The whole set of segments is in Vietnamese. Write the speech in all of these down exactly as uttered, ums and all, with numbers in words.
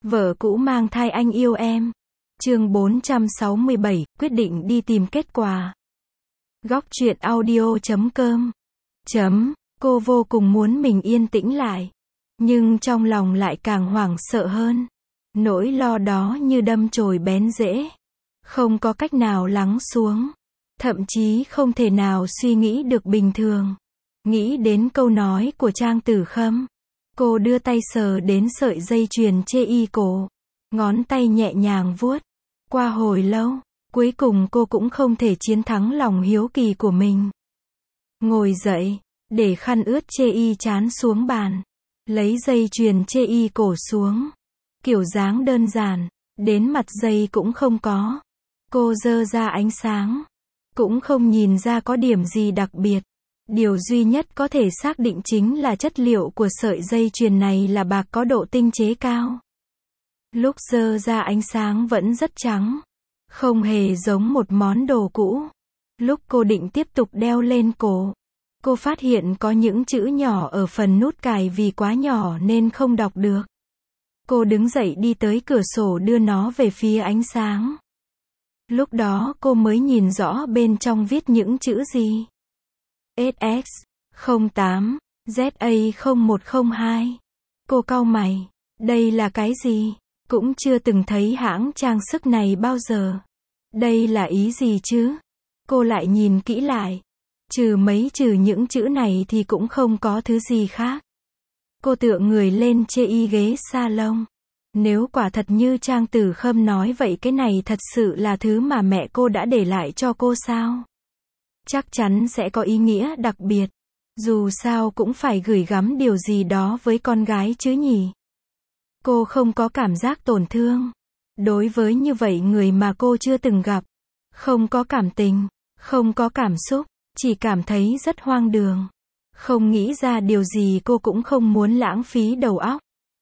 Vợ cũ mang thai anh yêu em. Chương bốn trăm sáu mươi bảy, quyết định đi tìm kết quả. Góc truyện audio chấm com. Chấm, cô vô cùng muốn mình yên tĩnh lại. Nhưng trong lòng lại càng hoảng sợ hơn. Nỗi lo đó như đâm chồi bén rễ. Không có cách nào lắng xuống. Thậm chí không thể nào suy nghĩ được bình thường. Nghĩ đến câu nói của Trang Tử Khâm. Cô đưa tay sờ đến sợi dây chuyền chê y cổ. Ngón tay nhẹ nhàng vuốt. Qua hồi lâu, cuối cùng cô cũng không thể chiến thắng lòng hiếu kỳ của mình. Ngồi dậy, để khăn ướt chê y chán xuống bàn. Lấy dây chuyền chê y cổ xuống. Kiểu dáng đơn giản, đến mặt dây cũng không có. Cô dơ ra ánh sáng. Cũng không nhìn ra có điểm gì đặc biệt. Điều duy nhất có thể xác định chính là chất liệu của sợi dây chuyền này là bạc có độ tinh chế cao. Lúc dơ ra ánh sáng vẫn rất trắng. Không hề giống một món đồ cũ. Lúc cô định tiếp tục đeo lên cổ, cô phát hiện có những chữ nhỏ ở phần nút cài vì quá nhỏ nên không đọc được. Cô đứng dậy đi tới cửa sổ đưa nó về phía ánh sáng. Lúc đó cô mới nhìn rõ bên trong viết những chữ gì. ét ích không tám Z A không một không hai. Cô cau mày. Đây là cái gì? Cũng chưa từng thấy hãng trang sức này bao giờ. Đây là ý gì chứ? Cô lại nhìn kỹ lại. Trừ mấy trừ những chữ này thì cũng không có thứ gì khác. Cô tựa người lên chê y ghế salon. Nếu quả thật như Trang Tử Khâm nói vậy, cái này thật sự là thứ mà mẹ cô đã để lại cho cô sao? Chắc chắn sẽ có ý nghĩa đặc biệt. Dù sao cũng phải gửi gắm điều gì đó với con gái chứ nhỉ? Cô không có cảm giác tổn thương. Đối với như vậy người mà cô chưa từng gặp. Không có cảm tình, không có cảm xúc, chỉ cảm thấy rất hoang đường. Không nghĩ ra điều gì cô cũng không muốn lãng phí đầu óc.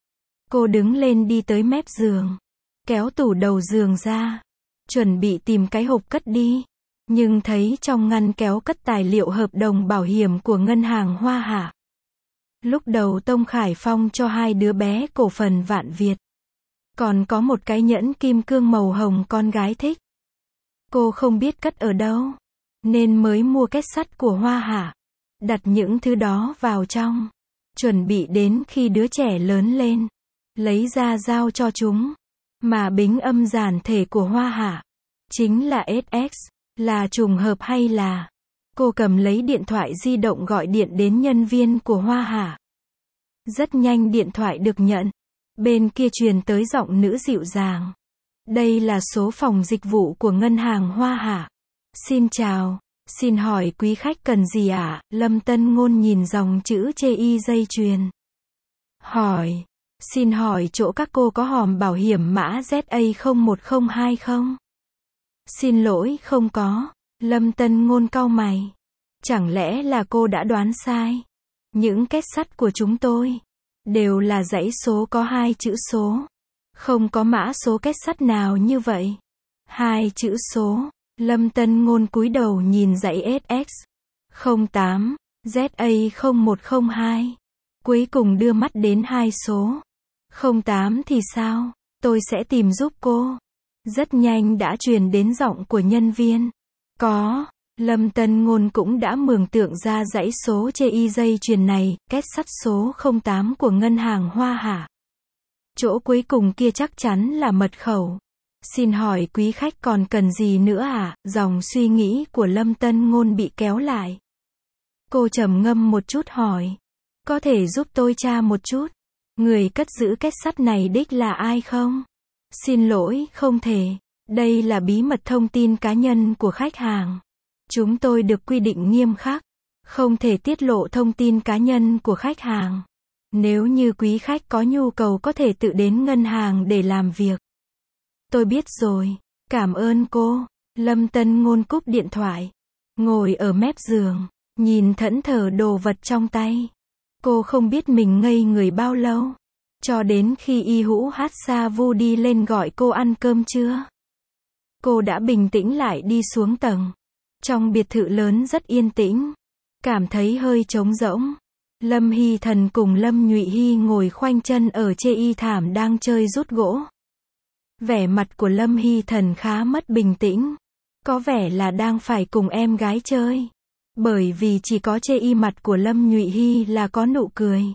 Cô đứng lên đi tới mép giường. Kéo tủ đầu giường ra. Chuẩn bị tìm cái hộp cất đi. Nhưng thấy trong ngăn kéo cất tài liệu hợp đồng bảo hiểm của ngân hàng Hoa Hạ. Lúc đầu Tông Khải Phong cho hai đứa bé cổ phần Vạn Việt. Còn có một cái nhẫn kim cương màu hồng con gái thích. Cô không biết cất ở đâu. Nên mới mua két sắt của Hoa Hạ. Đặt những thứ đó vào trong. Chuẩn bị đến khi đứa trẻ lớn lên. Lấy ra giao cho chúng. Mà bính âm giản thể của Hoa Hạ. Chính là ét ích. Là trùng hợp hay là... Cô cầm lấy điện thoại di động gọi điện đến nhân viên của Hoa Hạ. Rất nhanh điện thoại được nhận. Bên kia truyền tới giọng nữ dịu dàng. Đây là số phòng dịch vụ của ngân hàng Hoa Hạ. Xin chào. Xin hỏi quý khách cần gì ạ? À? Lâm Tân Ngôn nhìn dòng chữ chê y dây chuyền. Hỏi. Xin hỏi chỗ các cô có hòm bảo hiểm mã Z A không một không hai không? Xin lỗi, không có. Lâm Tân Ngôn cau mày. Chẳng lẽ là cô đã đoán sai? Những két sắt của chúng tôi đều là dãy số có hai chữ số. Không có mã số két sắt nào như vậy. Hai chữ số. Lâm Tân Ngôn cúi đầu nhìn dãy ét ích không tám Z A không một không hai. Cuối cùng đưa mắt đến hai số. không tám thì sao? Tôi sẽ tìm giúp cô. Rất nhanh đã truyền đến giọng của nhân viên. Có. Lâm Tân Ngôn cũng đã mường tượng ra dãy số chê y dây chuyền này, két sắt số không tám của ngân hàng Hoa Hạ. Chỗ cuối cùng kia chắc chắn là mật khẩu. Xin hỏi quý khách còn cần gì nữa à? Dòng suy nghĩ của Lâm Tân Ngôn bị kéo lại. Cô trầm ngâm một chút hỏi. Có thể giúp tôi tra một chút. Người cất giữ két sắt này đích là ai không? Xin lỗi, không thể. Đây là bí mật thông tin cá nhân của khách hàng. Chúng tôi được quy định nghiêm khắc. Không thể tiết lộ thông tin cá nhân của khách hàng. Nếu như quý khách có nhu cầu có thể tự đến ngân hàng để làm việc. Tôi biết rồi. Cảm ơn cô. Lâm Tân Ngôn cúp điện thoại. Ngồi ở mép giường. Nhìn thẫn thờ đồ vật trong tay. Cô không biết mình ngây người bao lâu. Cho đến khi Y Hữu Hát Sa Vu đi lên gọi cô ăn cơm trưa. Cô đã bình tĩnh lại đi xuống tầng. Trong biệt thự lớn rất yên tĩnh. Cảm thấy hơi trống rỗng. Lâm Hy Thần cùng Lâm Nhụy Hy ngồi khoanh chân ở chê y thảm đang chơi rút gỗ. Vẻ mặt của Lâm Hy Thần khá mất bình tĩnh. Có vẻ là đang phải cùng em gái chơi. Bởi vì chỉ có chê y mặt của Lâm Nhụy Hy là có nụ cười.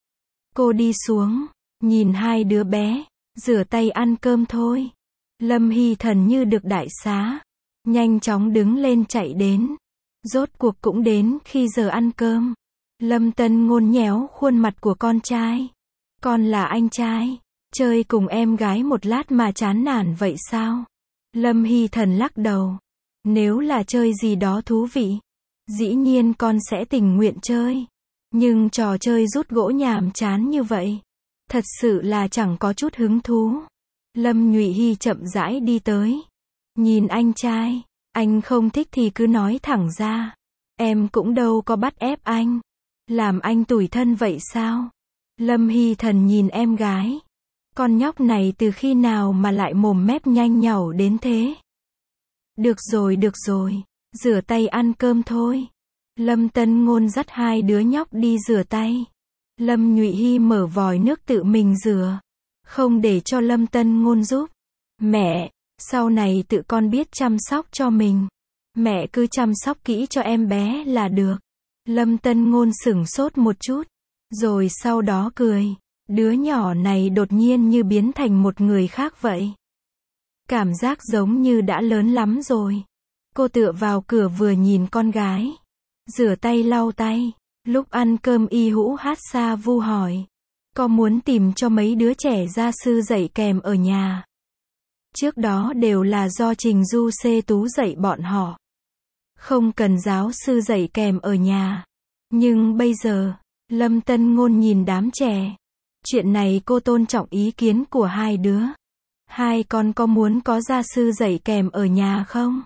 Cô đi xuống, nhìn hai đứa bé, rửa tay ăn cơm thôi. Lâm Hy Thần như được đại xá. Nhanh chóng đứng lên chạy đến. Rốt cuộc cũng đến khi giờ ăn cơm. Lâm Tân Ngôn nhéo khuôn mặt của con trai. Con là anh trai. Chơi cùng em gái một lát mà chán nản vậy sao? Lâm Hy Thần lắc đầu. Nếu là chơi gì đó thú vị, dĩ nhiên con sẽ tình nguyện chơi. Nhưng trò chơi rút gỗ nhàm chán như vậy, thật sự là chẳng có chút hứng thú. Lâm Nhụy Hy chậm rãi đi tới. Nhìn anh trai, anh không thích thì cứ nói thẳng ra. Em cũng đâu có bắt ép anh. Làm anh tủi thân vậy sao? Lâm Hy Thần nhìn em gái. Con nhóc này từ khi nào mà lại mồm mép nhanh nhảu đến thế? Được rồi được rồi, rửa tay ăn cơm thôi. Lâm Tân Ngôn dắt hai đứa nhóc đi rửa tay. Lâm Nhụy Hy mở vòi nước tự mình rửa. Không để cho Lâm Tân Ngôn giúp. Mẹ, sau này tự con biết chăm sóc cho mình. Mẹ cứ chăm sóc kỹ cho em bé là được. Lâm Tân Ngôn sửng sốt một chút. Rồi sau đó cười. Đứa nhỏ này đột nhiên như biến thành một người khác vậy. Cảm giác giống như đã lớn lắm rồi. Cô tựa vào cửa vừa nhìn con gái. Rửa tay lau tay. Lúc ăn cơm Y Hữu Hát Sa Vu hỏi. Có muốn tìm cho mấy đứa trẻ gia sư dạy kèm ở nhà? Trước đó đều là do Trình Du Xê Tú dạy bọn họ. Không cần giáo sư dạy kèm ở nhà. Nhưng bây giờ, Lâm Tân Ngôn nhìn đám trẻ. Chuyện này cô tôn trọng ý kiến của hai đứa. Hai con có muốn có gia sư dạy kèm ở nhà không?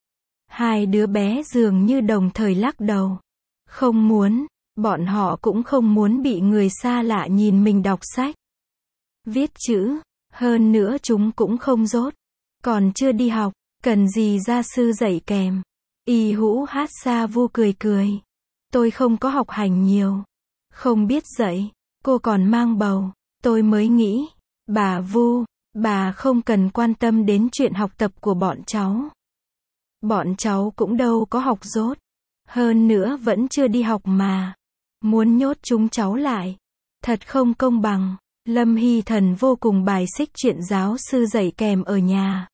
Hai đứa bé dường như đồng thời lắc đầu. Không muốn, bọn họ cũng không muốn bị người xa lạ nhìn mình đọc sách. Viết chữ, hơn nữa chúng cũng không dốt. Còn chưa đi học, cần gì gia sư dạy kèm? Y Hữu Hát Sa Vu cười cười. Tôi không có học hành nhiều. Không biết dạy, cô còn mang bầu. Tôi mới nghĩ, bà Vu, bà không cần quan tâm đến chuyện học tập của bọn cháu. Bọn cháu cũng đâu có học dốt. Hơn nữa vẫn chưa đi học mà. Muốn nhốt chúng cháu lại. Thật không công bằng. Lâm Hy Thần vô cùng bài xích chuyện giáo sư dạy kèm ở nhà.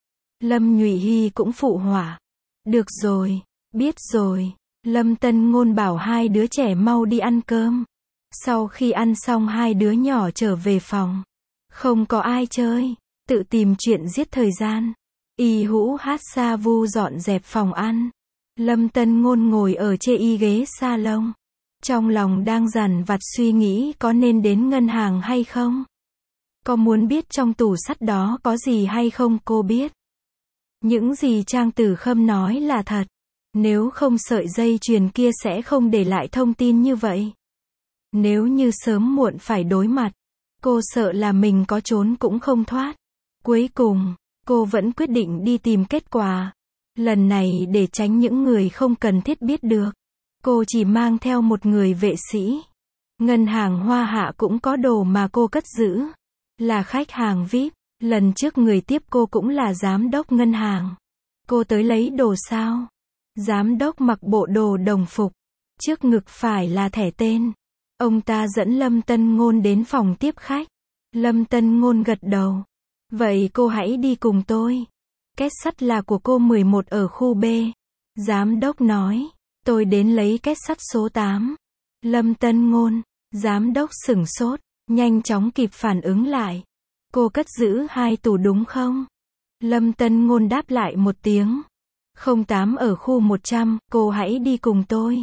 Lâm Nhụy Hy cũng phụ họa. Được rồi, biết rồi. Lâm Tân Ngôn bảo hai đứa trẻ mau đi ăn cơm. Sau khi ăn xong hai đứa nhỏ trở về phòng. Không có ai chơi, tự tìm chuyện giết thời gian. Y Hữu Hát Sa Vu dọn dẹp phòng ăn. Lâm Tân Ngôn ngồi ở chê y ghế salon. Trong lòng đang dằn vặt suy nghĩ có nên đến ngân hàng hay không. Có muốn biết trong tủ sắt đó có gì hay không cô biết. Những gì Trang Tử Khâm nói là thật. Nếu không sợi dây chuyền kia sẽ không để lại thông tin như vậy. Nếu như sớm muộn phải đối mặt, cô sợ là mình có trốn cũng không thoát. Cuối cùng, cô vẫn quyết định đi tìm kết quả. Lần này để tránh những người không cần thiết biết được. Cô chỉ mang theo một người vệ sĩ. Ngân hàng Hoa Hạ cũng có đồ mà cô cất giữ. Là khách hàng vi ai pi. Lần trước người tiếp cô cũng là giám đốc ngân hàng. Cô tới lấy đồ sao? Giám đốc mặc bộ đồ đồng phục. Trước ngực phải là thẻ tên. Ông ta dẫn Lâm Tân Ngôn đến phòng tiếp khách. Lâm Tân Ngôn gật đầu. Vậy cô hãy đi cùng tôi. Két sắt là của cô mười một ở khu B. Giám đốc nói. Tôi đến lấy két sắt số tám. Lâm Tân Ngôn. Giám đốc sửng sốt. Nhanh chóng kịp phản ứng lại. Cô cất giữ hai tủ đúng không? Lâm Tân Ngôn đáp lại một tiếng. không tám ở khu một trăm, cô hãy đi cùng tôi.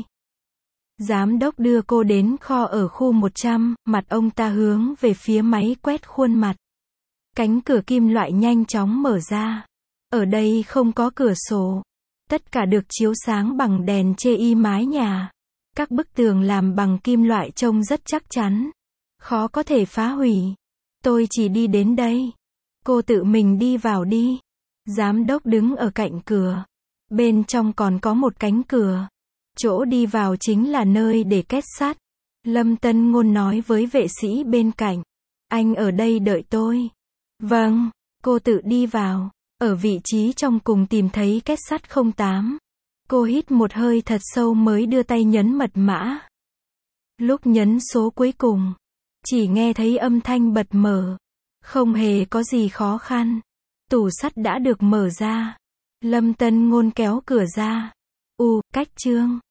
Giám đốc đưa cô đến kho ở khu một trăm, mặt ông ta hướng về phía máy quét khuôn mặt. Cánh cửa kim loại nhanh chóng mở ra. Ở đây không có cửa sổ. Tất cả được chiếu sáng bằng đèn chê y mái nhà. Các bức tường làm bằng kim loại trông rất chắc chắn. Khó có thể phá hủy. Tôi chỉ đi đến đây. Cô tự mình đi vào đi. Giám đốc đứng ở cạnh cửa. Bên trong còn có một cánh cửa. Chỗ đi vào chính là nơi để két sắt. Lâm Tân Ngôn nói với vệ sĩ bên cạnh. Anh ở đây đợi tôi. Vâng, cô tự đi vào. Ở vị trí trong cùng tìm thấy két sắt không tám. Cô hít một hơi thật sâu mới đưa tay nhấn mật mã. Lúc nhấn số cuối cùng, chỉ nghe thấy âm thanh bật mở. Không hề có gì khó khăn. Tủ sắt đã được mở ra. Lâm Tân Ngôn kéo cửa ra. U, cách chương.